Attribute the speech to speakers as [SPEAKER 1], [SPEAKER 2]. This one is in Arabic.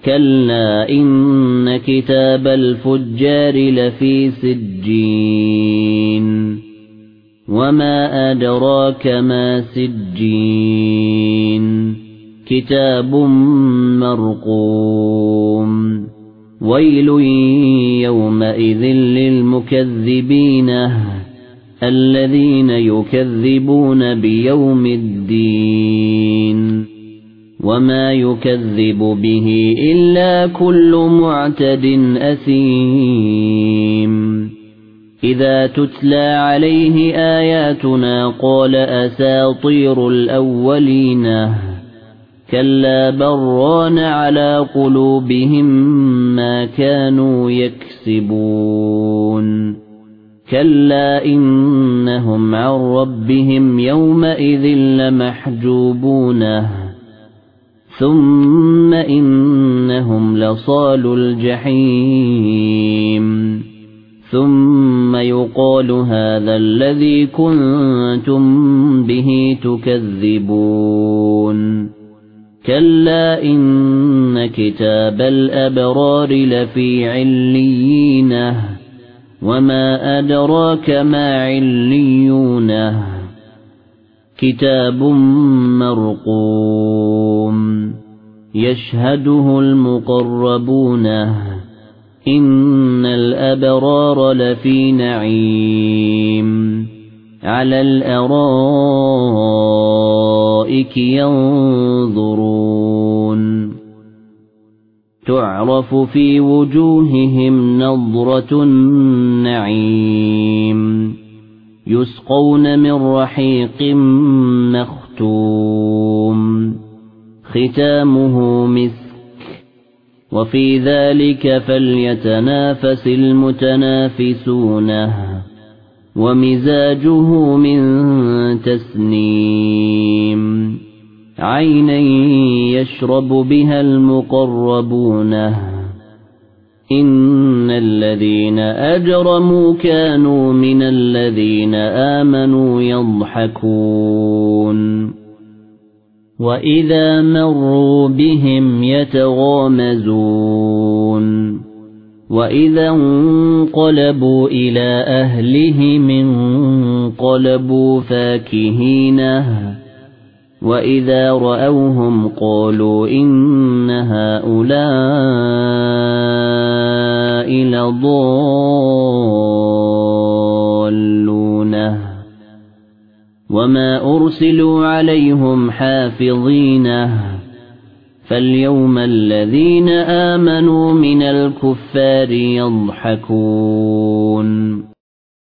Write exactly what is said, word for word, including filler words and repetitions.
[SPEAKER 1] كلا إن كتاب الفجار لفي سجين وما أدراك ما سجين كتاب مرقوم ويل يومئذ للمكذبين الذين يكذبون بيوم الدين وما يكذب به إلا كل معتد أثيم إذا تتلى عليه آياتنا قال أساطير الأولين كلا بران على قلوبهم ما كانوا يكسبون كلا إنهم عن ربهم يومئذ لمحجوبون ثم إنهم لصالو الجحيم ثم يقال هذا الذي كنتم به تكذبون كلا إن كتاب الأبرار لفي عليين وما أدراك ما عليون كتاب مرقوم يشهده المقربون إن الأبرار لفي نعيم على الأرائك ينظرون تعرف في وجوههم نضرة النعيم يسقون من رحيق مختوم ختامه مسك وفي ذلك فليتنافس المتنافسون ومزاجه من تسنيم عينا يشرب بها المقربون إن الذين أجرموا كانوا من الذين آمنوا يضحكون وإذا مروا بهم يتغامزون وإذا انقلبوا إلى أهلهم انقلبوا فاكهين وإذا رأوهم قالوا إن هؤلاء لضالون وما أرسلوا عليهم حافظين فاليوم الذين آمنوا من الكفار يضحكون